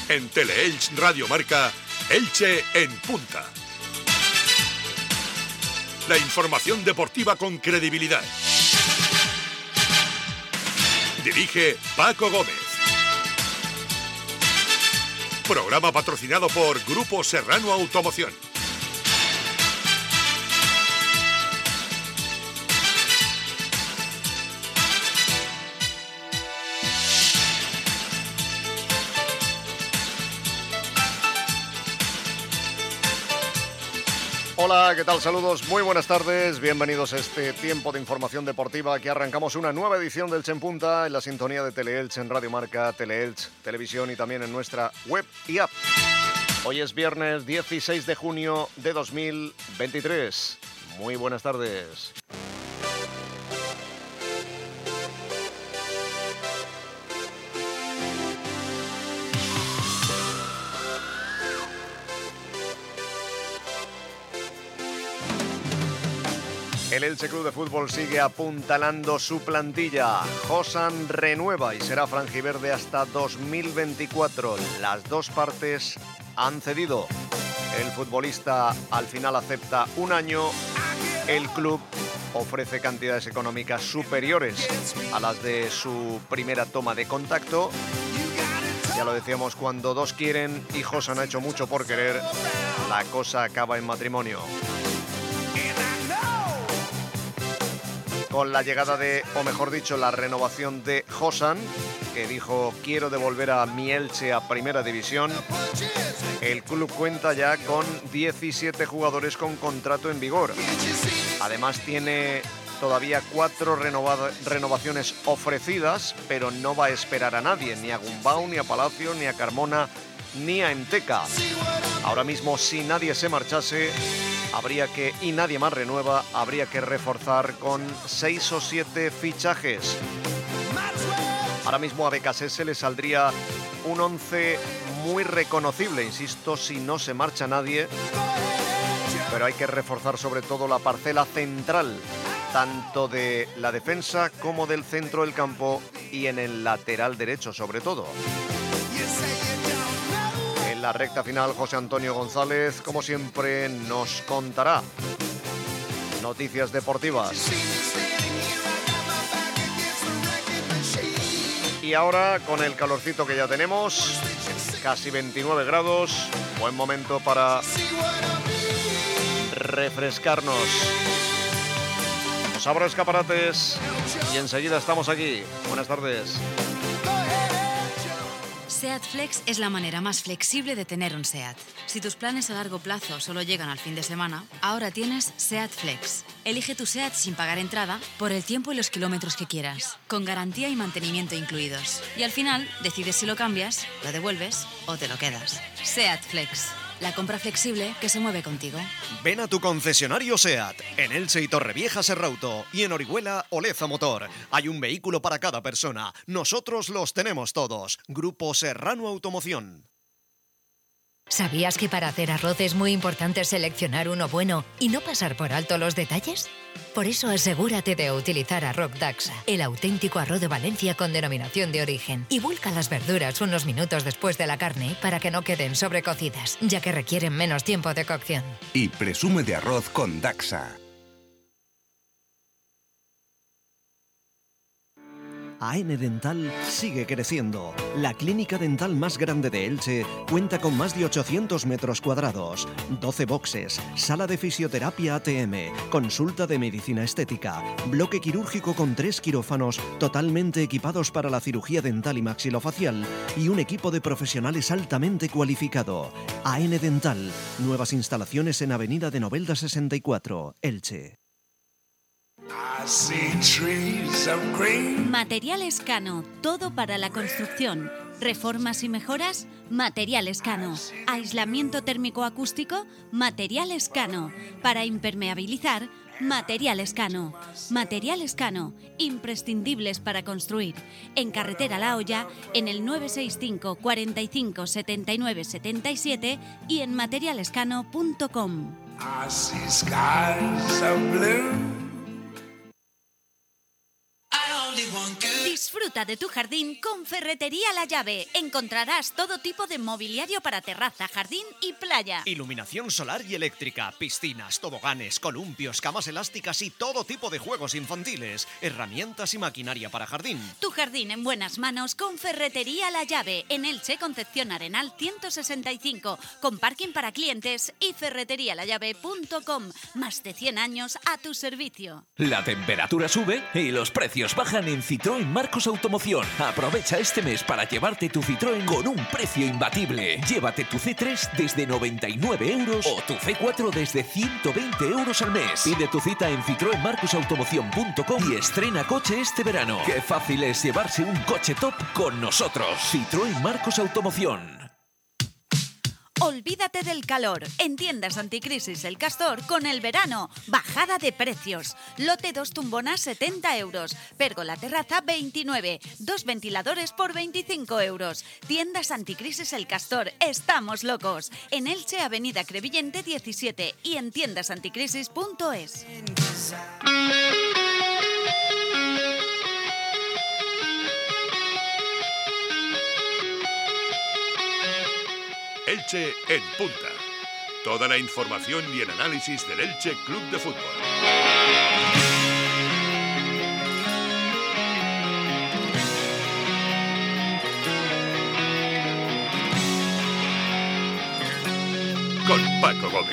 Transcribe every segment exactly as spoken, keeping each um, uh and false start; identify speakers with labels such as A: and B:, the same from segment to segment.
A: En Teleelch Radio Marca, Elche en punta. La información deportiva con credibilidad. Dirige Paco Gómez. Programa patrocinado por Grupo Serrano Automoción.
B: Hola, ¿qué tal? Saludos, muy buenas tardes, bienvenidos a este tiempo de información deportiva que arrancamos una nueva edición del Elche en Punta en la sintonía de Teleelch en Radio Marca, Teleelch Televisión y también en nuestra web y app. Hoy es viernes dieciséis de junio de dos mil veintitrés. Muy buenas tardes. El Elche Club de Fútbol sigue apuntalando su plantilla. Josan renueva y será franjiverde hasta dos mil veinticuatro. Las dos partes han cedido. El futbolista al final acepta un año. El club ofrece cantidades económicas superiores a las de su primera toma de contacto. Ya lo decíamos, cuando dos quieren y Josan ha hecho mucho por querer, la cosa acaba en matrimonio. Con la llegada de, o mejor dicho, la renovación de Josan, que dijo quiero devolver a mi Elche a Primera División, el club cuenta ya con diecisiete jugadores con contrato en vigor. Además tiene todavía cuatro renova- renovaciones ofrecidas, pero no va a esperar a nadie, ni a Gumbau, ni a Palacio, ni a Carmona, ni a Enteca. Ahora mismo, si nadie se marchase, habría que, y nadie más renueva, habría que reforzar con seis o siete fichajes. Ahora mismo a Becasese le saldría un once muy reconocible, insisto, si no se marcha nadie, pero hay que reforzar sobre todo la parcela central, tanto de la defensa como del centro del campo y en el lateral derecho sobre todo. En la recta final, José Antonio González, como siempre, nos contará noticias deportivas. Y ahora, con el calorcito que ya tenemos, casi veintinueve grados, buen momento para refrescarnos. Nos abro escaparates y enseguida estamos aquí. Buenas tardes.
C: SEAT Flex es la manera más flexible de tener un SEAT. Si tus planes a largo plazo solo llegan al fin de semana, ahora tienes SEAT Flex. Elige tu SEAT sin pagar entrada por el tiempo y los kilómetros que quieras, con garantía y mantenimiento incluidos. Y al final, decides si lo cambias, lo devuelves o te lo quedas. SEAT Flex. La compra flexible que se mueve contigo.
B: Ven a tu concesionario SEAT, en Elche y Torrevieja Serrauto, y en Orihuela Oleza Motor. Hay un vehículo para cada persona. Nosotros los tenemos todos. Grupo Serrano Automoción.
D: ¿Sabías que para hacer arroz es muy importante seleccionar uno bueno y no pasar por alto los detalles? Por eso asegúrate de utilizar Arroz Daxa, el auténtico arroz de Valencia con denominación de origen, y vuelca las verduras unos minutos después de la carne para que no queden sobrecocidas, ya que requieren menos tiempo de cocción.
E: Y presume de arroz con Daxa.
F: A N Dental sigue creciendo. La clínica dental más grande de Elche cuenta con más de ochocientos metros cuadrados, doce boxes, sala de fisioterapia A T M, consulta de medicina estética, bloque quirúrgico con tres quirófanos totalmente equipados para la cirugía dental y maxilofacial y un equipo de profesionales altamente cualificado. A N Dental, nuevas instalaciones en Avenida de Novelda sesenta y cuatro, Elche.
G: Materiales Cano, todo para la construcción. Reformas y mejoras, Materiales Cano. Aislamiento térmico acústico, Materiales Cano. Para impermeabilizar, Materiales Cano. Materiales Cano, imprescindibles para construir. En Carretera La Hoya, en el nueve seis cinco, cuarenta y cinco, setenta y nueve, setenta y siete y en materialescano punto com. Disfruta de tu jardín con Ferretería La Llave. Encontrarás todo tipo de mobiliario para terraza, jardín y playa.
F: Iluminación solar y eléctrica, piscinas, toboganes, columpios, camas elásticas y todo tipo de juegos infantiles, herramientas y maquinaria para jardín.
G: Tu jardín en buenas manos con Ferretería La Llave. En Elche, Concepción Arenal ciento sesenta y cinco, con parking para clientes y ferretería la llave punto com. Más de cien años a tu servicio.
H: La temperatura sube y los precios bajan en Citroën Marcos Automoción. Aprovecha este mes para llevarte tu Citroën con un precio imbatible. Llévate tu C tres desde noventa y nueve euros o tu C cuatro desde ciento veinte euros al mes. Pide tu cita en citroen marcos automoción punto com y estrena coche este verano. Qué fácil es llevarse un coche top con nosotros. Citroën Marcos Automoción.
G: Olvídate del calor. En tiendas Anticrisis El Castor con el verano. Bajada de precios. Lote dos tumbonas setenta euros. Pérgola terraza veintinueve. Dos ventiladores por veinticinco euros. Tiendas Anticrisis El Castor. Estamos locos. En Elche, Avenida Crevillente diecisiete y en tiendas anticrisis punto es.
A: Elche en punta. Toda la información y el análisis del Elche Club de Fútbol. Con Paco Gómez.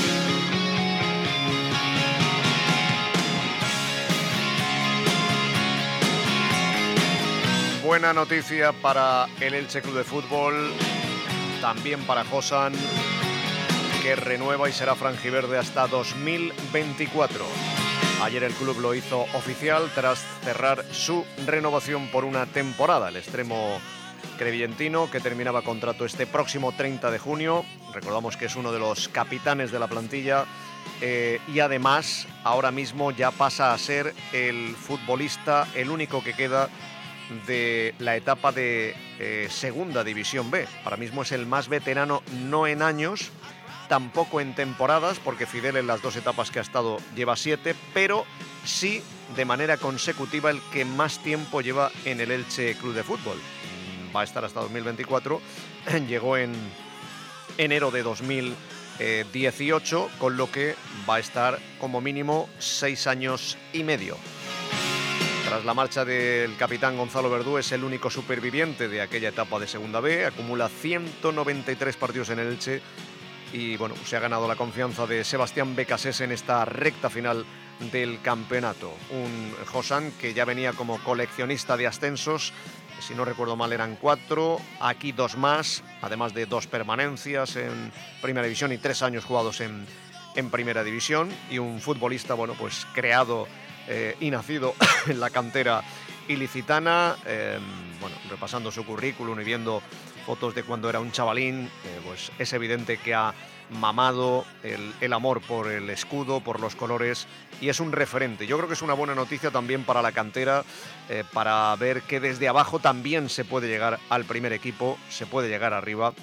B: Buena noticia para el Elche Club de Fútbol. También para Josan, que renueva y será franjiverde hasta dos mil veinticuatro. Ayer el club lo hizo oficial tras cerrar su renovación por una temporada. El extremo crevillentino, que terminaba contrato este próximo treinta de junio. Recordamos que es uno de los capitanes de la plantilla eh, y además ahora mismo ya pasa a ser el futbolista, el único que queda de la etapa de eh, Segunda División B. Ahora mismo es el más veterano, no en años, tampoco en temporadas, porque Fidel en las dos etapas que ha estado lleva siete, pero sí de manera consecutiva el que más tiempo lleva en el Elche Club de Fútbol. Va a estar hasta dos mil veinticuatro, llegó en enero de dos mil dieciocho, con lo que va a estar como mínimo seis años y medio. Tras la marcha del capitán Gonzalo Verdú, es el único superviviente de aquella etapa de Segunda B, acumula ciento noventa y tres partidos en el Elche y bueno, se ha ganado la confianza de Sebastián Becasés en esta recta final del campeonato. Un Josan que ya venía como coleccionista de ascensos, si no recuerdo mal eran cuatro, aquí dos más, además de dos permanencias en Primera División y tres años jugados en, en Primera División, y un futbolista, bueno, pues creado Eh, y nacido en la cantera ilicitana. Eh, bueno, repasando su currículum y viendo fotos de cuando era un chavalín, eh, pues es evidente que ha mamado el, el amor por el escudo, por los colores, y es un referente. Yo creo que es una buena noticia también para la cantera, eh, para ver que desde abajo también se puede llegar al primer equipo, se puede llegar arriba,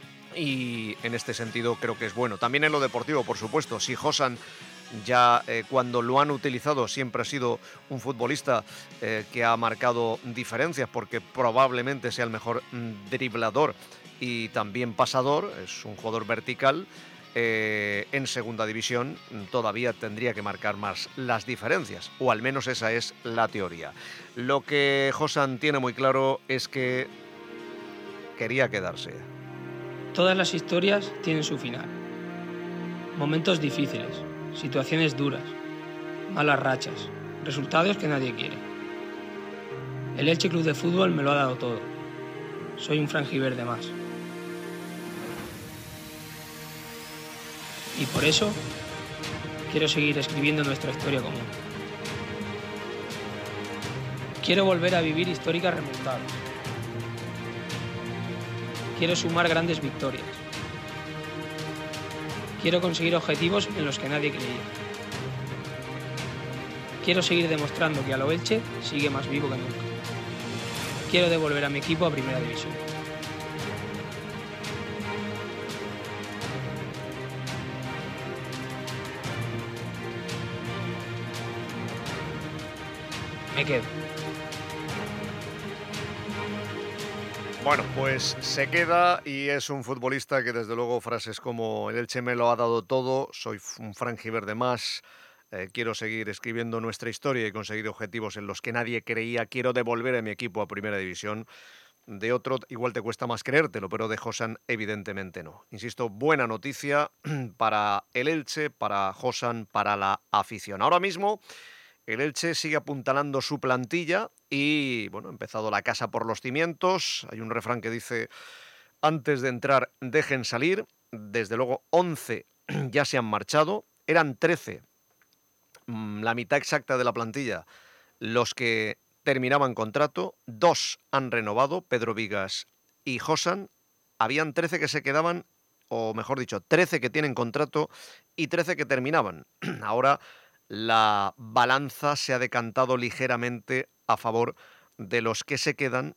B: y en este sentido creo que es bueno. También en lo deportivo, por supuesto. Si Josan ya eh, cuando lo han utilizado siempre ha sido un futbolista eh, que ha marcado diferencias, porque probablemente sea el mejor mm, driblador y también pasador, es un jugador vertical, eh, en Segunda División todavía tendría que marcar más las diferencias, o al menos esa es la teoría. Lo que Josan tiene muy claro es que quería quedarse.
I: Todas las historias tienen su final. Momentos difíciles, situaciones duras, malas rachas, resultados que nadie quiere. El Elche Club de Fútbol me lo ha dado todo. Soy un franjiverde más. Y por eso quiero seguir escribiendo nuestra historia común. Quiero volver a vivir históricas remontadas. Quiero sumar grandes victorias. Quiero conseguir objetivos en los que nadie creía. Quiero seguir demostrando que a lo Elche sigue más vivo que nunca. Quiero devolver a mi equipo a Primera División. Me quedo.
B: Bueno, pues se queda y es un futbolista que desde luego frases como el Elche me lo ha dado todo, soy un franjiverde más, eh, quiero seguir escribiendo nuestra historia y conseguir objetivos en los que nadie creía, quiero devolver a mi equipo a Primera División. De otro igual te cuesta más creértelo, pero de Josan evidentemente no. Insisto, buena noticia para el Elche, para Josan, para la afición. Ahora mismo el Elche sigue apuntalando su plantilla y, bueno, ha empezado la casa por los cimientos. Hay un refrán que dice, antes de entrar, dejen salir. Desde luego, once ya se han marchado. Eran trece, la mitad exacta de la plantilla, los que terminaban contrato. Dos han renovado, Pedro Vigas y Josan. Habían trece que se quedaban, o mejor dicho, trece que tienen contrato y trece que terminaban. Ahora la balanza se ha decantado ligeramente a favor de los que se quedan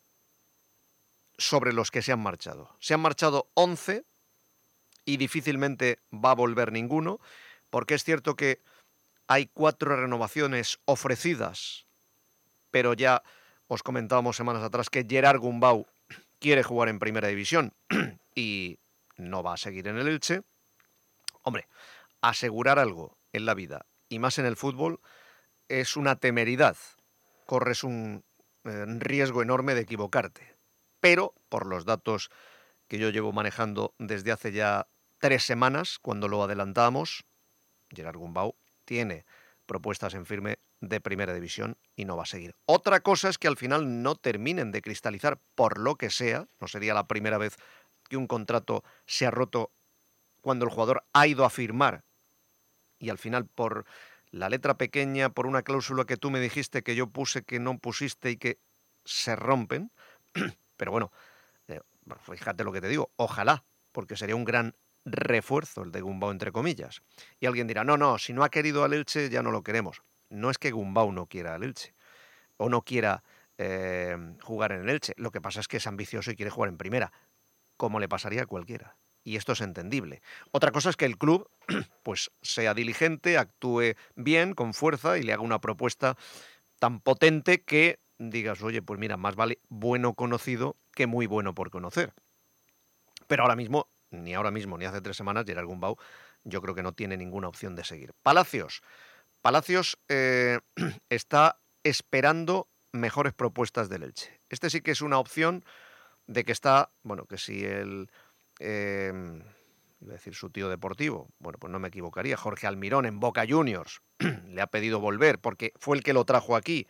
B: sobre los que se han marchado. Se han marchado once y difícilmente va a volver ninguno, porque es cierto que hay cuatro renovaciones ofrecidas, pero ya os comentábamos semanas atrás que Gerard Gumbau quiere jugar en Primera División y no va a seguir en el Elche. Hombre, asegurar algo en la vida y más en el fútbol, es una temeridad. Corres un eh, riesgo enorme de equivocarte. Pero, por los datos que yo llevo manejando desde hace ya tres semanas, cuando lo adelantamos, Gerard Gumbau tiene propuestas en firme de Primera División y no va a seguir. Otra cosa es que al final no terminen de cristalizar por lo que sea. No sería la primera vez que un contrato se ha roto cuando el jugador ha ido a firmar y al final por la letra pequeña, por una cláusula que tú me dijiste que yo puse que no pusiste y que se rompen. Pero bueno, eh, fíjate lo que te digo, ojalá, porque sería un gran refuerzo el de Gumbau, entre comillas. Y alguien dirá, no, no, si no ha querido al Elche ya no lo queremos. No es que Gumbau no quiera al Elche o no quiera eh, jugar en el Elche. Lo que pasa es que es ambicioso y quiere jugar en primera, como le pasaría a cualquiera. Y esto es entendible. Otra cosa es que el club pues sea diligente, actúe bien, con fuerza y le haga una propuesta tan potente que digas, oye, pues mira, más vale bueno conocido que muy bueno por conocer. Pero ahora mismo, ni ahora mismo, ni hace tres semanas, Gerard Gumbau yo creo que no tiene ninguna opción de seguir. Palacios. Palacios eh, está esperando mejores propuestas del Elche. Este sí que es una opción de que está, bueno, que si el... Eh, iba a decir su tío deportivo, bueno, pues no me equivocaría, Jorge Almirón en Boca Juniors le ha pedido volver porque fue el que lo trajo aquí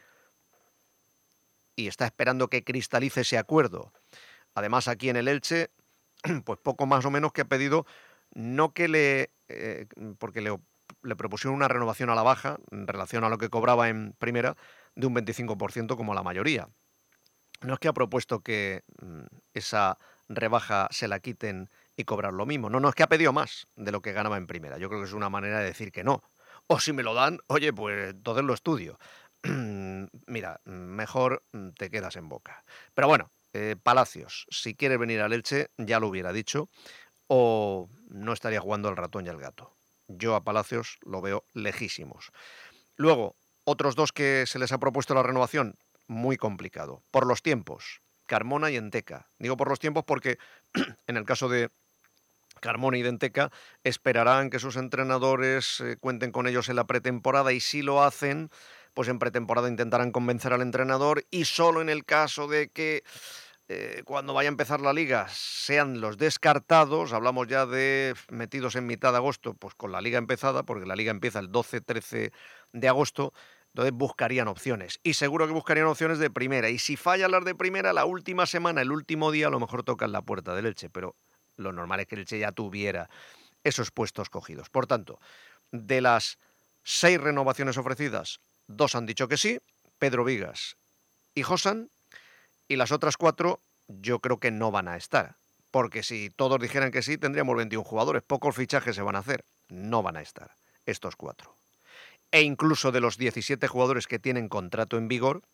B: y está esperando que cristalice ese acuerdo. Además, aquí en el Elche, pues poco más o menos que ha pedido, no que le, eh, porque le, le propusieron una renovación a la baja en relación a lo que cobraba en primera de un veinticinco por ciento como la mayoría. No es que ha propuesto que mm, esa rebaja se la quiten y cobrar lo mismo. No, no, es que ha pedido más de lo que ganaba en primera. Yo creo que es una manera de decir que no. O si me lo dan, oye, pues entonces lo estudio. Mira, mejor te quedas en Boca. Pero bueno, eh, Palacios, si quiere venir al Elche, ya lo hubiera dicho, o no estaría jugando al ratón y al gato. Yo a Palacios lo veo lejísimos. Luego, otros dos que se les ha propuesto la renovación, muy complicado. Por los tiempos, Carmona y Enteca. Digo por los tiempos porque en el caso de Carmona y Enteca esperarán que sus entrenadores eh, cuenten con ellos en la pretemporada y si lo hacen, pues en pretemporada intentarán convencer al entrenador y solo en el caso de que eh, cuando vaya a empezar la liga sean los descartados, hablamos ya de metidos en mitad de agosto, pues con la liga empezada, porque la liga empieza el doce trece de agosto, entonces buscarían opciones. Y seguro que buscarían opciones de primera. Y si fallan las de primera, la última semana, el último día, a lo mejor tocan la puerta del Elche. Pero lo normal es que el Elche ya tuviera esos puestos cogidos. Por tanto, de las seis renovaciones ofrecidas, dos han dicho que sí, Pedro Vigas y Josan. Y las otras cuatro yo creo que no van a estar. Porque si todos dijeran que sí, tendríamos veintiún jugadores. Pocos fichajes se van a hacer. No van a estar estos cuatro. E incluso de los diecisiete jugadores que tienen contrato en vigor,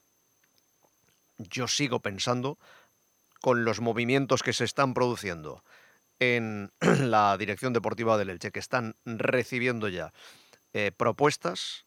B: yo sigo pensando, con los movimientos que se están produciendo en la dirección deportiva del Elche, que están recibiendo ya eh, propuestas,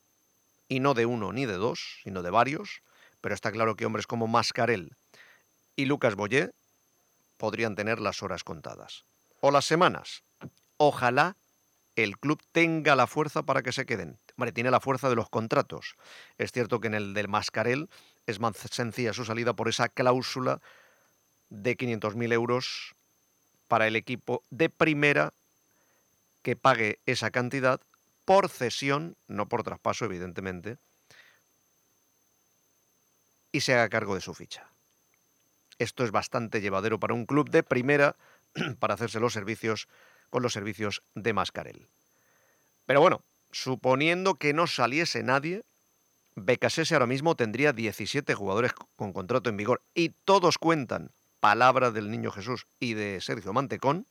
B: y no de uno ni de dos, sino de varios, pero está claro que hombres como Mascarell y Lucas Boyé podrían tener las horas contadas. O las semanas. Ojalá el club tenga la fuerza para que se queden. Hombre, tiene la fuerza de los contratos. Es cierto que en el del Mascarell es más sencilla su salida por esa cláusula de quinientos mil euros para el equipo de primera que pague esa cantidad por cesión, no por traspaso, evidentemente, y se haga cargo de su ficha. Esto es bastante llevadero para un club de primera para hacerse los servicios con los servicios de Mascarell. Pero bueno, suponiendo que no saliese nadie, Becasese ahora mismo tendría diecisiete jugadores con contrato en vigor y todos cuentan, palabra del Niño Jesús y de Sergio Mantecón.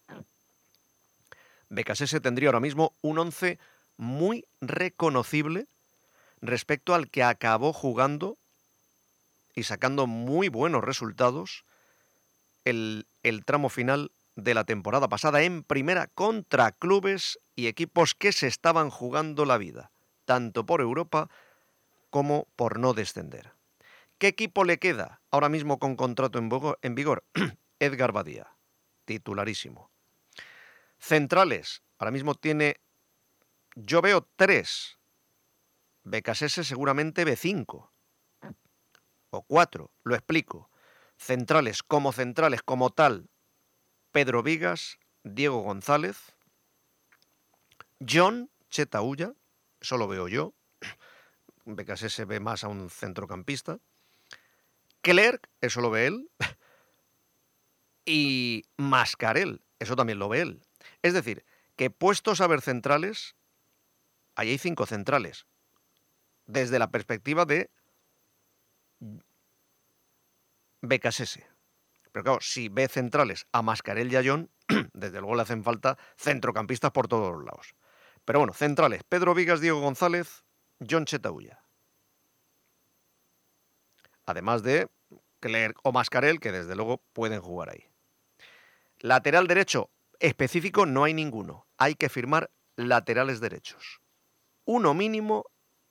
B: Becasese tendría ahora mismo un once muy reconocible respecto al que acabó jugando y sacando muy buenos resultados el, el tramo final de la temporada pasada en primera contra clubes y equipos que se estaban jugando la vida, tanto por Europa como por no descender. ¿Qué equipo le queda ahora mismo con contrato en vigor? Edgar Badía, titularísimo. Centrales, ahora mismo tiene, yo veo tres. Becasese seguramente ve cinco. O cuatro, lo explico. Centrales, como centrales, como tal, Pedro Vigas, Diego González, John Cheta Ulla, eso lo veo yo. Becasese ve más a un centrocampista. Clerc, eso lo ve él. Y Mascarell, eso también lo ve él. Es decir, que puestos a ver centrales, ahí hay cinco centrales. Desde la perspectiva de Becasese. Pero claro, si ve centrales a Mascarell y a John, desde luego le hacen falta centrocampistas por todos los lados. Pero bueno, centrales, Pedro Vigas, Diego González, John Cheta Ulla. Además de Clerc o Mascarell, que desde luego pueden jugar ahí. Lateral derecho específico no hay ninguno. Hay que firmar laterales derechos. Uno mínimo,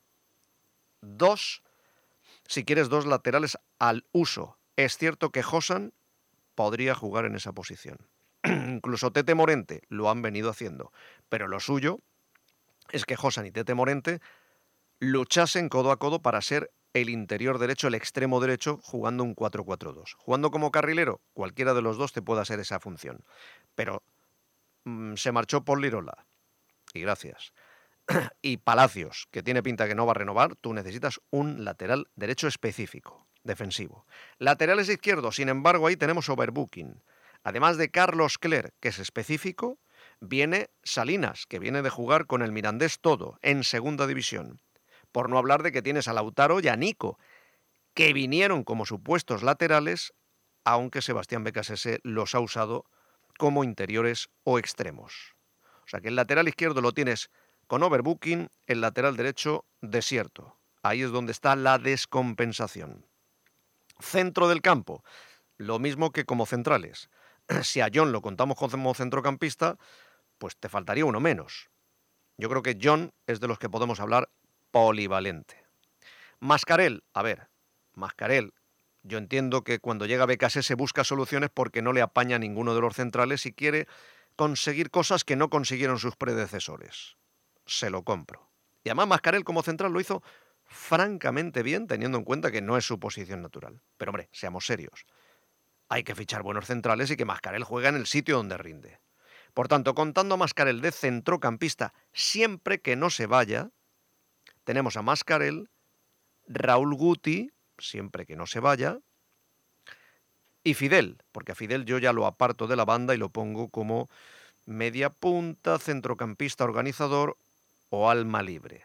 B: dos, si quieres dos laterales al uso. Es cierto que Josan podría jugar en esa posición. Incluso Tete Morente lo han venido haciendo. Pero lo suyo es que Josan y Tete Morente luchasen codo a codo para ser el interior derecho, el extremo derecho, jugando un cuatro cuatro dos. Jugando como carrilero, cualquiera de los dos te puede hacer esa función. Pero mmm, se marchó Paul Lirola. Y gracias. Y Palacios, que tiene pinta que no va a renovar, tú necesitas un lateral derecho específico, defensivo. Laterales izquierdos, sin embargo, ahí tenemos overbooking. Además de Carlos Clerc, que es específico, viene Salinas, que viene de jugar con el Mirandés todo, en segunda división. Por no hablar de que tienes a Lautaro y a Nico, que vinieron como supuestos laterales, aunque Sebastián Becasese los ha usado como interiores o extremos. O sea que el lateral izquierdo lo tienes con overbooking, el lateral derecho desierto. Ahí es donde está la descompensación. Centro del campo, lo mismo que como centrales. Si a John lo contamos como centrocampista, pues te faltaría uno menos. Yo creo que John es de los que podemos hablar polivalente. Mascarell, a ver, Mascarell, yo entiendo que cuando llega Becasese busca soluciones porque no le apaña a ninguno de los centrales y quiere conseguir cosas que no consiguieron sus predecesores. Se lo compro. Y además Mascarell como central lo hizo francamente bien, teniendo en cuenta que no es su posición natural. Pero hombre, seamos serios. Hay que fichar buenos centrales y que Mascarell juegue en el sitio donde rinde. Por tanto, contando a Mascarell de centrocampista, siempre que no se vaya, tenemos a Mascarell, Raúl Guti, siempre que no se vaya, y Fidel, porque a Fidel yo ya lo aparto de la banda y lo pongo como media punta, centrocampista organizador o alma libre.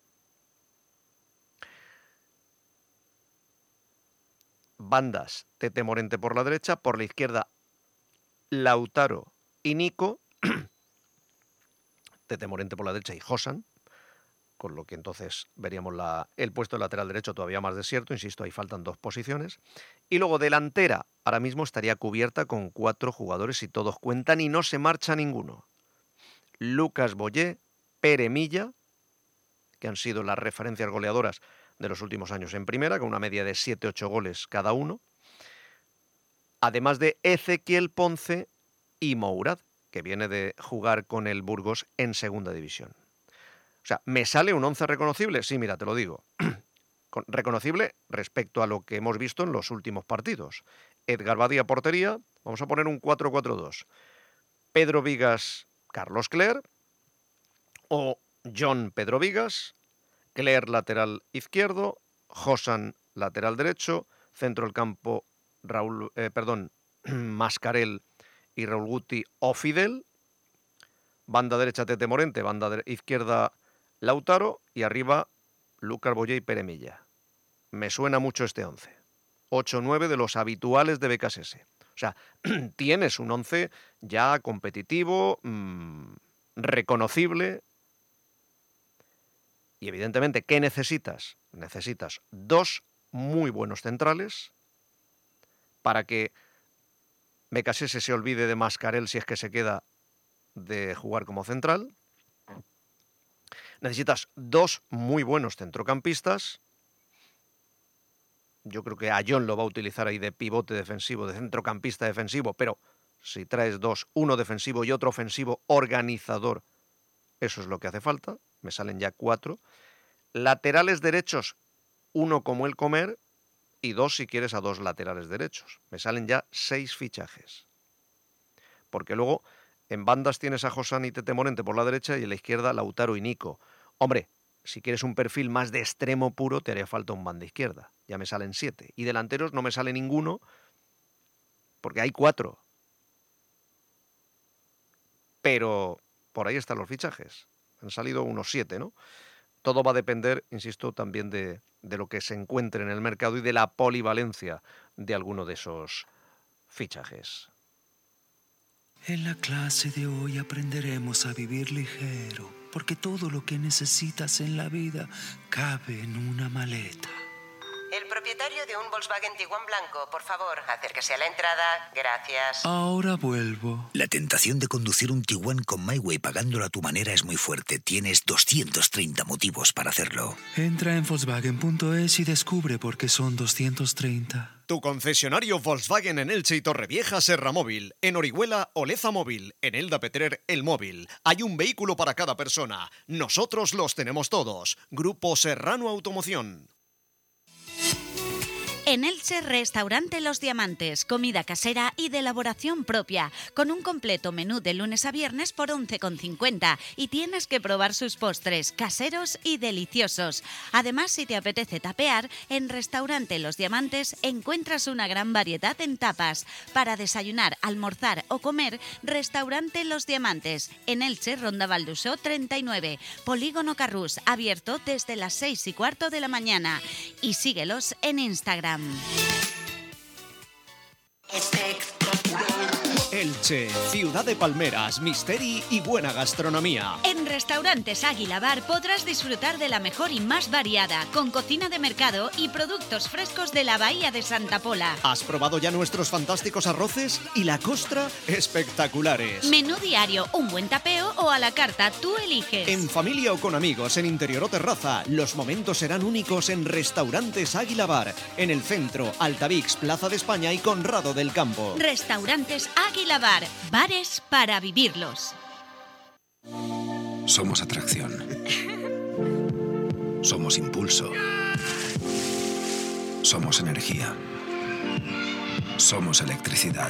B: Bandas, Tete Morente por la derecha, por la izquierda Lautaro y Nico, Tete Morente por la derecha y Josan, con lo que entonces veríamos la, el puesto de lateral derecho todavía más desierto, insisto, ahí faltan dos posiciones. Y luego delantera, ahora mismo estaría cubierta con cuatro jugadores y todos cuentan y no se marcha ninguno. Lucas Boyé, Pere Milla, que han sido las referencias goleadoras de los últimos años en primera, con una media de siete ocho goles cada uno. además de Ezequiel Ponce y Mourad, que viene de jugar con el Burgos en segunda división. O sea, ¿me sale un once reconocible? Sí, mira, te lo digo. Reconocible respecto a lo que hemos visto en los últimos partidos. Edgar Badía portería, vamos a poner un cuatro cuatro dos. Pedro Vigas, Carlos Cler, o John Pedro Vigas, Cler lateral izquierdo, Josan lateral derecho, centro del campo Raúl, eh, perdón, Mascarel y Raúl Guti o Fidel, banda derecha Tete Morente, banda de- izquierda Lautaro y arriba Lucas Boyé y Pere Milla. Me suena mucho este once. ocho nueve de los habituales de B K S S. O sea, tienes un once ya competitivo, mmm, reconocible. Y evidentemente, ¿qué necesitas? Necesitas dos muy buenos centrales para que B K S S se olvide de Mascarel si es que se queda de jugar como central. Necesitas dos muy buenos centrocampistas. Yo creo que a John lo va a utilizar ahí de pivote defensivo, de centrocampista defensivo, pero si traes dos, uno defensivo y otro ofensivo organizador, eso es lo que hace falta. Me salen ya cuatro. Laterales derechos, uno como el Comer y dos si quieres a dos laterales derechos. Me salen ya seis fichajes. Porque luego en bandas tienes a Josan y Tete Morente por la derecha y en la izquierda Lautaro y Nico. Hombre, si quieres un perfil más de extremo puro, te haría falta un banda izquierda. Ya me salen siete. Y delanteros no me sale ninguno porque hay cuatro. Pero por ahí están los fichajes. Han salido unos siete, ¿no? Todo va a depender, insisto, también de, de lo que se encuentre en el mercado y de la polivalencia de alguno de esos fichajes.
J: En la clase de hoy aprenderemos a vivir ligero, porque todo lo que necesitas en la vida cabe en una maleta.
K: El propietario de un Volkswagen Tiguan blanco, por favor, acérquese a la entrada. Gracias.
J: Ahora vuelvo.
L: La tentación de conducir un Tiguan con MyWay pagándolo a tu manera es muy fuerte. Tienes doscientos treinta motivos para hacerlo.
J: Entra en Volkswagen punto es y descubre por qué son doscientos treinta.
B: Tu concesionario Volkswagen en Elche y Torrevieja Serra Móvil, en Orihuela Oleza Móvil, en Elda Petrer El Móvil. Hay un vehículo para cada persona. Nosotros los tenemos todos. Grupo Serrano Automoción.
G: En Elche, Restaurante Los Diamantes, comida casera y de elaboración propia, con un completo menú de lunes a viernes por once con cincuenta y tienes que probar sus postres, caseros y deliciosos. Además, si te apetece tapear, en Restaurante Los Diamantes encuentras una gran variedad en tapas. Para desayunar, almorzar o comer, Restaurante Los Diamantes, en Elche, Ronda Valdusó treinta y nueve, Polígono Carrús, abierto desde las seis y cuarto de la mañana. Y síguelos en Instagram.
F: Elche, ciudad de palmeras, misteri y buena gastronomía.
G: En Restaurantes Águila Bar podrás disfrutar de la mejor y más variada, con cocina de mercado y productos frescos de la Bahía de Santa Pola.
F: ¿Has probado ya nuestros fantásticos arroces? Y la costra, espectaculares.
G: Menú diario, un buen tapeo o a la carta, tú eliges.
F: En familia o con amigos, en interior o terraza, los momentos serán únicos en Restaurantes Águila Bar, en el centro, Altavix, Plaza de España y Conrado del Campo.
G: Restaurantes Águila Bar, bares para vivirlos.
M: Somos atracción. Somos impulso. Somos energía. Somos electricidad.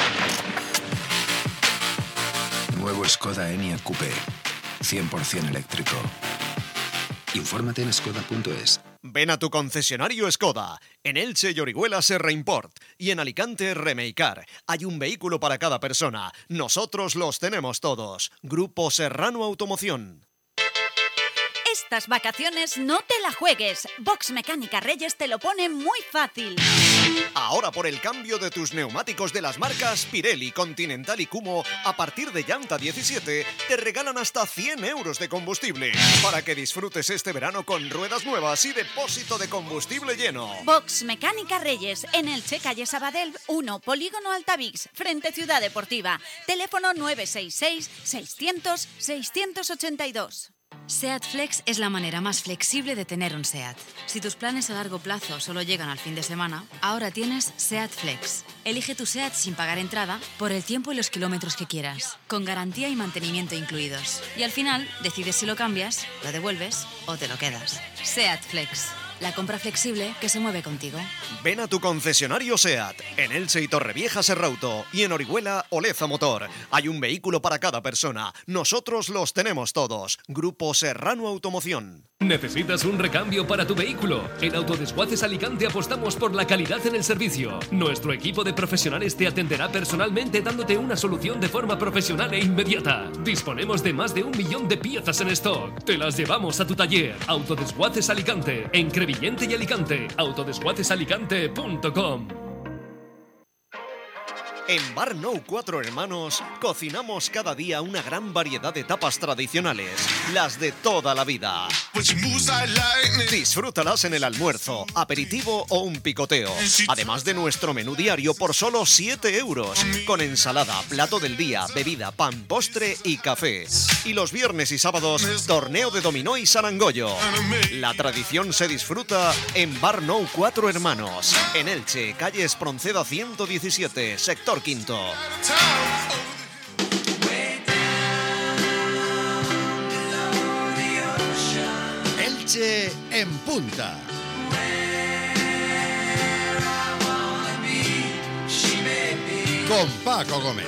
M: Nuevo Skoda Enyaq Coupé. cien por ciento eléctrico. Infórmate en skoda punto es.
B: Ven a tu concesionario Skoda. En Elche y Orihuela Serra Import. Y en Alicante Remeicar. Hay un vehículo para cada persona. Nosotros los tenemos todos. Grupo Serrano Automoción.
G: Estas vacaciones no te la juegues. Box Mecánica Reyes te lo pone muy fácil.
B: Ahora por el cambio de tus neumáticos de las marcas Pirelli, Continental y Kumho, a partir de llanta diecisiete, te regalan hasta cien euros de combustible. Para que disfrutes este verano con ruedas nuevas y depósito de combustible lleno.
G: Box Mecánica Reyes, en Elche, calle Sabadell uno, Polígono Altavix, frente Ciudad Deportiva. Teléfono nueve seis seis, seiscientos, seiscientos ochenta y dos.
C: SEAT Flex es la manera más flexible de tener un SEAT. Si tus planes a largo plazo solo llegan al fin de semana, ahora tienes SEAT Flex. Elige tu SEAT sin pagar entrada por el tiempo y los kilómetros que quieras, con garantía y mantenimiento incluidos. Y al final, decides si lo cambias, lo devuelves o te lo quedas. SEAT Flex. La compra flexible que se mueve contigo.
F: Ven a tu concesionario SEAT, en Elche y Torrevieja Serrauto, y en Orihuela Oleza Motor. Hay un vehículo para cada persona. Nosotros los tenemos todos. Grupo Serrano Automoción.
N: ¿Necesitas un recambio para tu vehículo? En Autodesguaces Alicante apostamos por la calidad en el servicio. Nuestro equipo de profesionales te atenderá personalmente dándote una solución de forma profesional e inmediata. Disponemos de más de un millón de piezas en stock. Te las llevamos a tu taller. Autodesguaces Alicante, en Crevillente y Alicante. autodesguaces alicante punto com.
F: En Bar Nou Cuatro Hermanos cocinamos cada día una gran variedad de tapas tradicionales, las de toda la vida. Disfrútalas en el almuerzo, aperitivo o un picoteo. Además de nuestro menú diario por solo siete euros, con ensalada, plato del día, bebida, pan, postre y café. Y los viernes y sábados, torneo de dominó y sarangollo. La tradición se disfruta en Bar Nou Cuatro Hermanos, en Elche, calle Espronceda ciento diecisiete, sector quinto.
O: Elche en punta. Con Paco Gómez.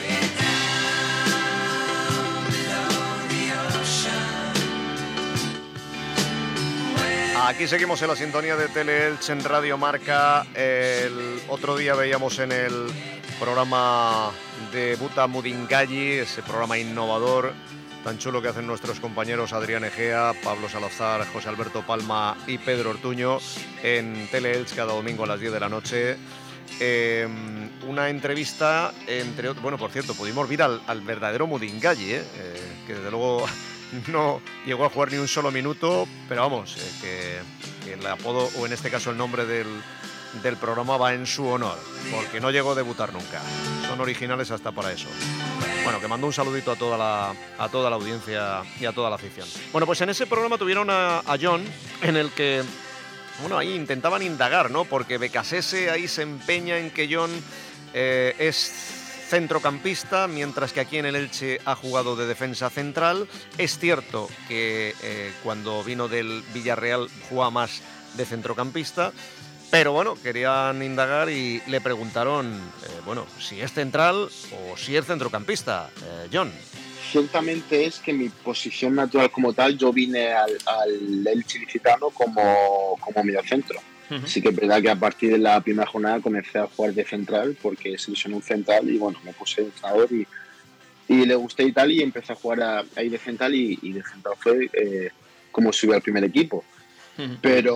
B: Aquí seguimos en la sintonía de Tele-Elche en Radio Marca. El otro día veíamos en el programa de Buta Mudingalli, ese programa innovador tan chulo que hacen nuestros compañeros Adrián Egea, Pablo Salazar, José Alberto Palma y Pedro Ortuño en Tele-Elche cada domingo a las diez de la noche. Eh, una entrevista entre otros. Bueno, por cierto, pudimos ver al, al verdadero Mudingalli, ¿eh? Eh, que desde luego no llegó a jugar ni un solo minuto, pero vamos, eh, que, que el apodo, o en este caso el nombre del, del programa, va en su honor, porque no llegó a debutar nunca. Son originales hasta para eso. Bueno, que mando un saludito a toda la, a toda la audiencia y a toda la afición. Bueno, pues en ese programa tuvieron a, a John, en el que, bueno, ahí intentaban indagar, ¿no? Porque Becasese ahí se empeña en que John eh, es centrocampista, mientras que aquí en el Elche ha jugado de defensa central. Es cierto que eh, cuando vino del Villarreal jugaba más de centrocampista, pero bueno, querían indagar y le preguntaron, eh, bueno, si es central o si es centrocampista. Eh, John.
P: Ciertamente es que mi posición natural como tal, yo vine al, al Elche licitano como, como mediocentro. Uh-huh. Así que es verdad que a partir de la primera jornada comencé a jugar de central porque seleccioné un central y bueno, me puse de entrenador y, y le gusté y tal y empecé a jugar a, ahí de central y, y de central fue eh, como subí al primer equipo. Uh-huh. Pero,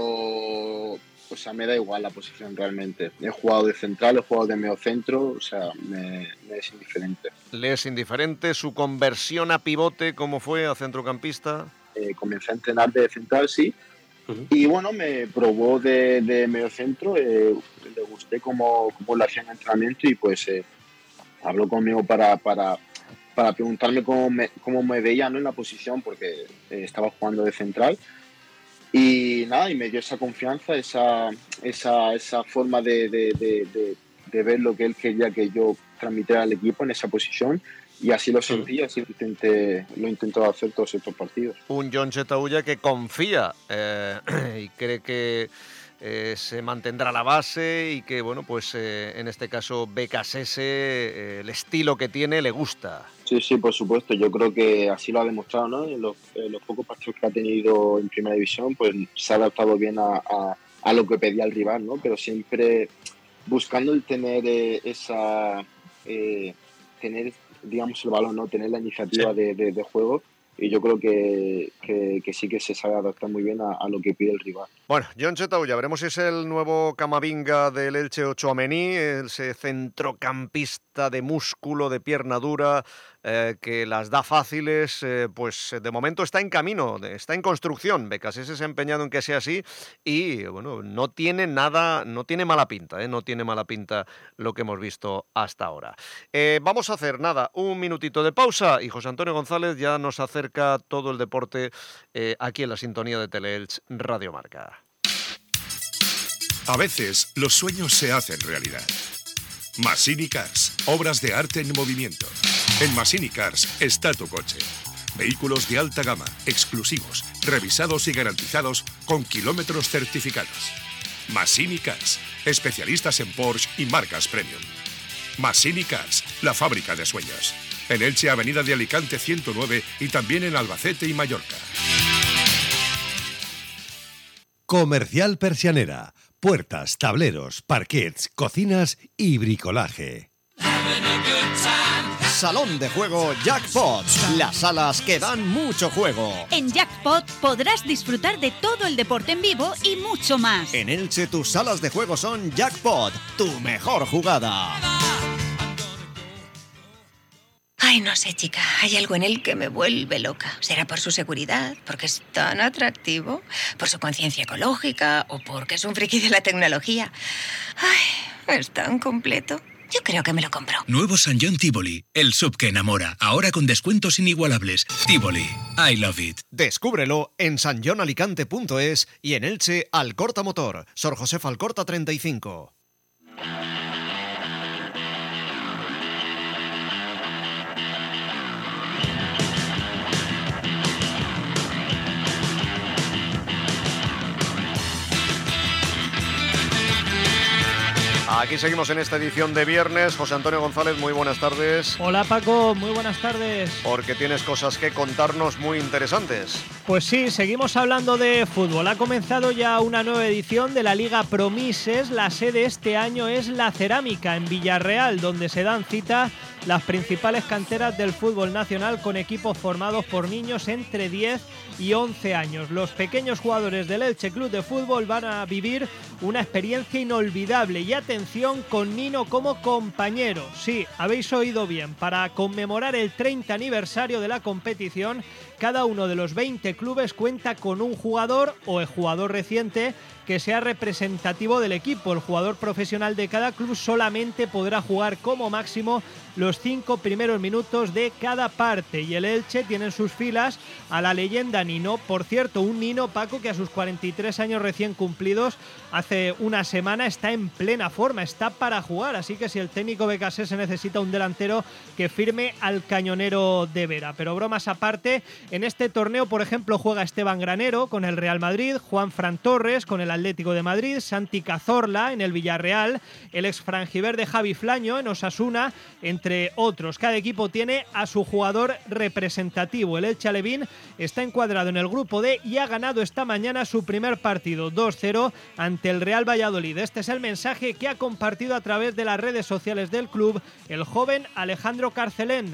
P: o sea, me da igual la posición realmente. He jugado de central, he jugado de mediocentro, o sea, me, me es indiferente.
B: ¿Le es indiferente su conversión a pivote, cómo fue, a centrocampista?
P: Eh, comencé a entrenar de central, sí. Y bueno, me probó de, de mediocentro, eh, le gusté cómo, cómo lo hacía en entrenamiento y pues eh, habló conmigo para, para, para preguntarme cómo me, cómo me veía, ¿no?, en la posición, porque eh, estaba jugando de central. Y nada, y me dio esa confianza, esa, esa, esa forma de, de, de, de, de ver lo que él quería que yo transmitiera al equipo en esa posición. Y así lo sentí, así lo intenté, lo intentó hacer todos estos partidos.
B: Un John Chetaulla que confía eh, y cree que eh, se mantendrá la base y que, bueno, pues eh, en este caso Becasese, eh, el estilo que tiene, le gusta.
P: Sí, sí, por supuesto. Yo creo que así lo ha demostrado, ¿no? En los, en los pocos partidos que ha tenido en Primera División, pues se ha adaptado bien a, a, a lo que pedía el rival, ¿no? Pero siempre buscando el tener eh, esa... Eh, tener digamos el balón, ¿no? Tener la iniciativa sí. de, de, de juego, y yo creo que, que, que sí que se sabe adaptar muy bien a, a lo que pide el rival.
B: Bueno, John Chetaulla, veremos si es el nuevo Camavinga del Elche Ochoamení, ese centrocampista de músculo, de pierna dura, eh, que las da fáciles, eh, pues de momento está en camino, está en construcción. Becasese se ha empeñado en que sea así y bueno, no tiene nada, no tiene mala pinta, ¿eh? no tiene mala pinta lo que hemos visto hasta ahora. Eh, vamos a hacer nada, un minutito de pausa y José Antonio González ya nos acerca Marca, todo el deporte eh, aquí en la sintonía de Teleelch Radio Marca.
A: A veces los sueños se hacen realidad. Massini Cars, obras de arte en movimiento. En Massini Cars está tu coche. Vehículos de alta gama, exclusivos, revisados y garantizados con kilómetros certificados. Massini Cars, especialistas en Porsche y marcas premium. Massini Cars, la fábrica de sueños. En Elche, Avenida de Alicante ciento nueve y también en Albacete y Mallorca.
O: Comercial Persianera. Puertas, tableros, parquets, cocinas y bricolaje.
F: Salón de juego Jackpot. Las salas que dan mucho juego.
G: En Jackpot podrás disfrutar de todo el deporte en vivo y mucho más.
F: En Elche tus salas de juego son Jackpot, tu mejor jugada.
Q: Ay, no sé, chica, hay algo en él que me vuelve loca. ¿Será por su seguridad, porque es tan atractivo, por su conciencia ecológica o porque es un friki de la tecnología? Ay, es tan completo. Yo creo que me lo compro.
R: Nuevo San John Tivoli, el sub que enamora, ahora con descuentos inigualables. Tivoli, I love it.
F: Descúbrelo en san john alicante punto es y en Elche Alcorta Motor, Sor José Alcorta treinta y cinco.
B: Aquí seguimos en esta edición de viernes. José Antonio González, muy buenas tardes.
S: Hola Paco, muy buenas tardes.
B: Porque tienes cosas que contarnos muy interesantes.
S: Pues sí, seguimos hablando de fútbol. Ha comenzado ya una nueva edición de la Liga Promises. La sede este año es La Cerámica, en Villarreal, donde se dan cita las principales canteras del fútbol nacional con equipos formados por niños entre diez y once años. Los pequeños jugadores del Elche Club de Fútbol van a vivir una experiencia inolvidable y atención con Nino como compañero. Sí, habéis oído bien, para conmemorar el treinta aniversario de la competición, cada uno de los veinte clubes cuenta con un jugador o el jugador reciente que sea representativo del equipo. El jugador profesional de cada club solamente podrá jugar como máximo los cinco primeros minutos de cada parte, y el Elche tiene en sus filas a la leyenda Nino. Por cierto, un Nino, Paco, que a sus cuarenta y tres años recién cumplidos hace una semana está en plena forma, está para jugar, así que si el técnico Becasés necesita un delantero que firme al cañonero de Vera. Pero bromas aparte, en este torneo, por ejemplo, juega Esteban Granero con el Real Madrid, Juan Fran Torres con el Atlético de Madrid, Santi Cazorla en el Villarreal, el ex franjiverde Javi Flaño en Osasuna, entre otros. Cada equipo tiene a su jugador representativo. El Elche Alevín está encuadrado en el grupo D y ha ganado esta mañana su primer partido dos cero ante el Real Valladolid. Este es el mensaje que ha compartido a través de las redes sociales del club el joven Alejandro Carcelén.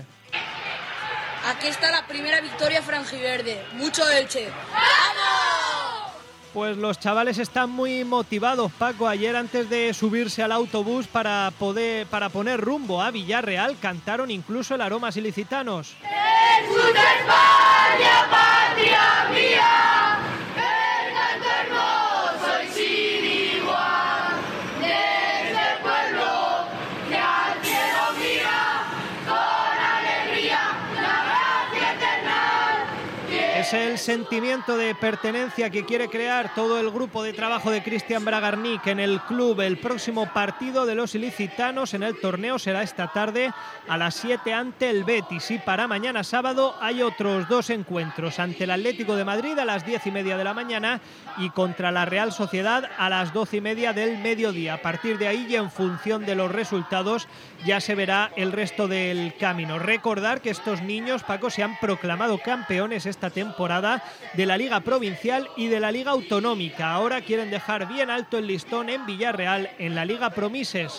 T: Aquí está la primera victoria franjiverde. Mucho Elche. ¡Vamos!
S: Pues los chavales están muy motivados, Paco. Ayer, antes de subirse al autobús para poder para poner rumbo a Villarreal, cantaron incluso el Aromas Ilicitanos.
T: ¡Es una España, patria mía! ¡El canto hermoso y sin igual! Desde el pueblo que al cielo mira con alegría la gracia eternal.
S: Es el sentimiento de pertenencia que quiere crear todo el grupo de trabajo de Cristian Bragarnik en el club. El próximo partido de los ilicitanos en el torneo será esta tarde a las siete ante el Betis, y para mañana sábado hay otros dos encuentros, ante el Atlético de Madrid a las diez y media de la mañana y contra la Real Sociedad a las doce y media del mediodía. A partir de ahí, y en función de los resultados, ya se verá el resto del camino. Recordar que estos niños, Paco, se han proclamado campeones esta temporada de la Liga Provincial y de la Liga Autonómica. Ahora quieren dejar bien alto el listón en Villarreal en la Liga Promises.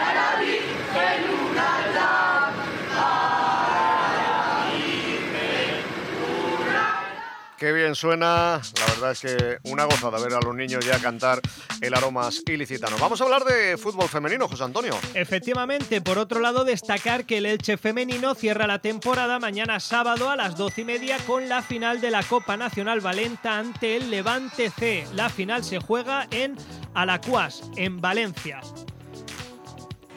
B: Qué bien suena, la verdad es que una gozada ver a los niños ya cantar el Aromas Ilicitano. Vamos a hablar de fútbol femenino, José Antonio.
S: Efectivamente, por otro lado, destacar que el Elche femenino cierra la temporada mañana sábado a las doce y media con la final de la Copa Nacional Valenta ante el Levante C. La final se juega en Alacuás, en Valencia.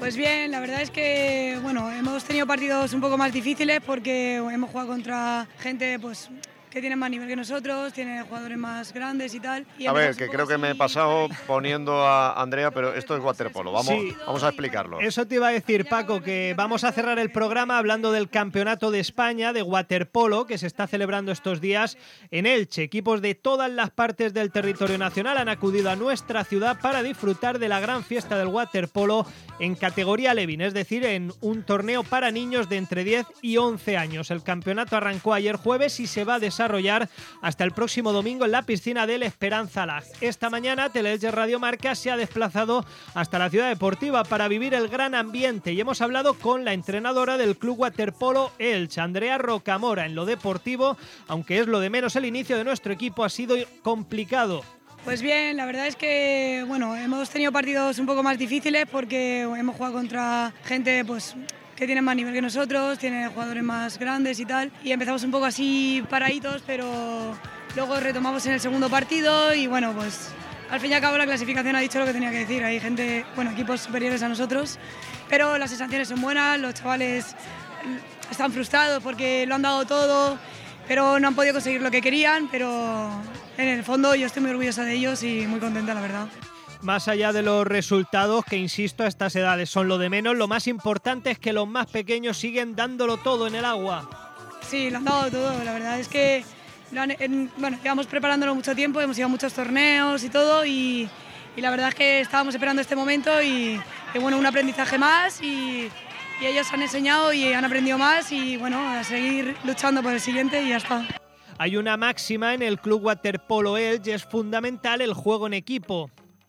U: Pues bien, la verdad es que bueno, hemos tenido partidos un poco más difíciles porque hemos jugado contra gente pues que tienen más nivel que nosotros, tienen jugadores más grandes y tal. Y
B: a ver, que creo que me he pasado poniendo a Andrea, pero esto es waterpolo, vamos, sí, vamos a explicarlo.
S: Eso te iba a decir, Paco, que vamos a cerrar el programa hablando del Campeonato de España de waterpolo que se está celebrando estos días en Elche. Equipos de todas las partes del territorio nacional han acudido a nuestra ciudad para disfrutar de la gran fiesta del waterpolo en categoría Levin, es decir, en un torneo para niños de entre diez y once años. El campeonato arrancó ayer jueves y se va a desarrollar hasta el próximo domingo en la piscina del Esperanza Lag. Esta mañana Teleelche Radio Marca se ha desplazado hasta la ciudad deportiva para vivir el gran ambiente y hemos hablado con la entrenadora del Club Waterpolo Elche, Andrea Rocamora. En lo deportivo, aunque es lo de menos, el inicio de nuestro equipo ha sido complicado.
U: Pues bien, la verdad es que bueno, hemos tenido partidos un poco más difíciles porque hemos jugado contra gente pues que tienen más nivel que nosotros, tienen jugadores más grandes y tal, y empezamos un poco así paraditos, pero luego retomamos en el segundo partido y bueno, pues al fin y al cabo la clasificación ha dicho lo que tenía que decir. Hay gente, bueno, equipos superiores a nosotros, pero las sensaciones son buenas, los chavales están frustrados porque lo han dado todo, pero no han podido conseguir lo que querían, pero en el fondo yo estoy muy orgullosa de ellos y muy contenta, la verdad.
S: Más allá de los resultados, que insisto, a estas edades son lo de menos, lo más importante es que los más pequeños siguen dándolo todo en el agua.
U: Sí, lo han dado todo, la verdad es que lo han, en, bueno, llevamos preparándolo mucho tiempo, hemos ido a muchos torneos y todo, y, y la verdad es que estábamos esperando este momento y, y bueno, un aprendizaje más y, y ellos han enseñado y han aprendido más y bueno, a seguir luchando por el siguiente y ya está.
S: Hay una máxima en el Club Waterpolo Elche, es fundamental el juego en equipo.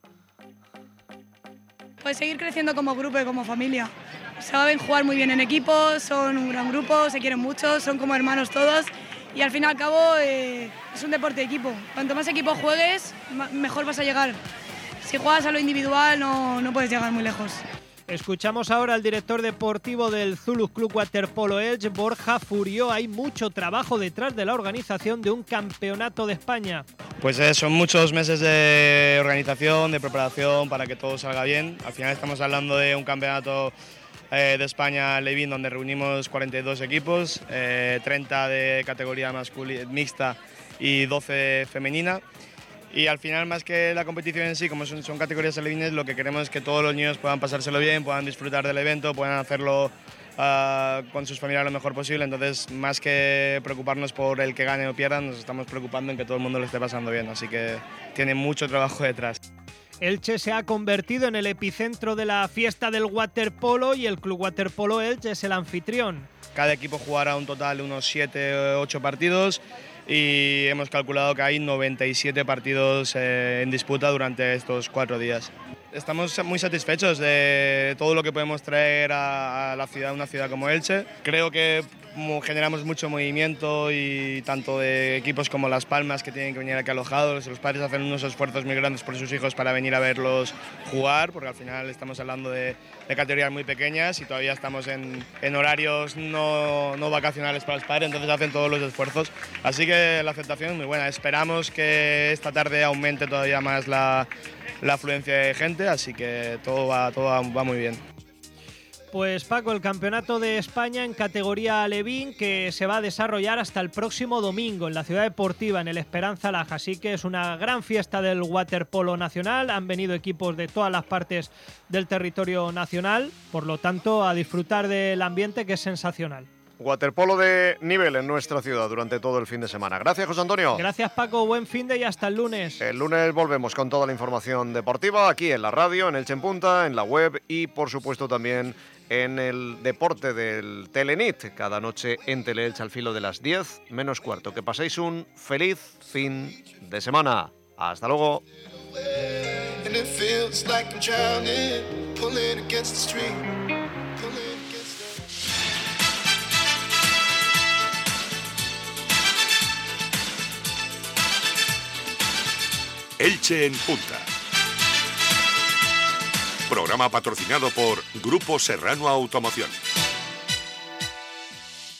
U: Pues seguir creciendo como grupo y como familia. Saben jugar muy bien en equipo, son un gran grupo, se quieren mucho, son como hermanos todos y al fin y al cabo eh, es un deporte de equipo. Cuanto más equipo juegues, mejor vas a llegar. Si juegas a lo individual no, no puedes llegar muy lejos.
S: Escuchamos ahora al director deportivo del Zulus Club Waterpolo Elche, Borja Furió. Hay mucho trabajo detrás de la organización de un campeonato de España.
V: Pues eh, son muchos meses de organización, de preparación para que todo salga bien. Al final estamos hablando de un campeonato eh, de España Levin donde reunimos cuarenta y dos equipos, eh, treinta de categoría masculina, mixta y doce femenina. Y al final, más que la competición en sí, como son, son categorías alevines, lo que queremos es que todos los niños puedan pasárselo bien, puedan disfrutar del evento, puedan hacerlo uh, con sus familiares lo mejor posible. Entonces, más que preocuparnos por el que gane o pierda, nos estamos preocupando en que todo el mundo lo esté pasando bien. Así que tiene mucho trabajo detrás.
S: Elche se ha convertido en el epicentro de la fiesta del waterpolo y el Club Waterpolo Elche es el anfitrión.
V: Cada equipo jugará un total de unos siete o ocho partidos. Y hemos calculado que hay noventa y siete partidos eh, en disputa durante estos cuatro días. Estamos muy satisfechos de todo lo que podemos traer a, a la ciudad, una ciudad como Elche. Creo que generamos mucho movimiento y tanto de equipos como Las Palmas que tienen que venir aquí alojados. Los padres hacen unos esfuerzos muy grandes por sus hijos para venir a verlos jugar, porque al final estamos hablando de, de categorías muy pequeñas y todavía estamos en, en horarios no, no vacacionales para los padres, entonces hacen todos los esfuerzos. Así que la aceptación es muy buena. Esperamos que esta tarde aumente todavía más la, la afluencia de gente, así que todo va, todo va, va muy bien.
S: Pues Paco, el Campeonato de España en categoría Alevín que se va a desarrollar hasta el próximo domingo en la Ciudad Deportiva, en el Esperanza Lag. Así que es una gran fiesta del waterpolo nacional. Han venido equipos de todas las partes del territorio nacional, por lo tanto a disfrutar del ambiente que es sensacional.
B: Waterpolo de nivel en nuestra ciudad durante todo el fin de semana. Gracias, José Antonio.
S: Gracias, Paco. Buen fin de y hasta el lunes.
B: El lunes volvemos con toda la información deportiva aquí en la radio, en Elche en Punta, en la web y, por supuesto, también en el deporte del Telenit, cada noche en Teleelche al filo de las diez menos cuarto. Que paséis un feliz fin de semana. Hasta luego.
A: Elche en Punta. Programa patrocinado por Grupo Serrano Automoción.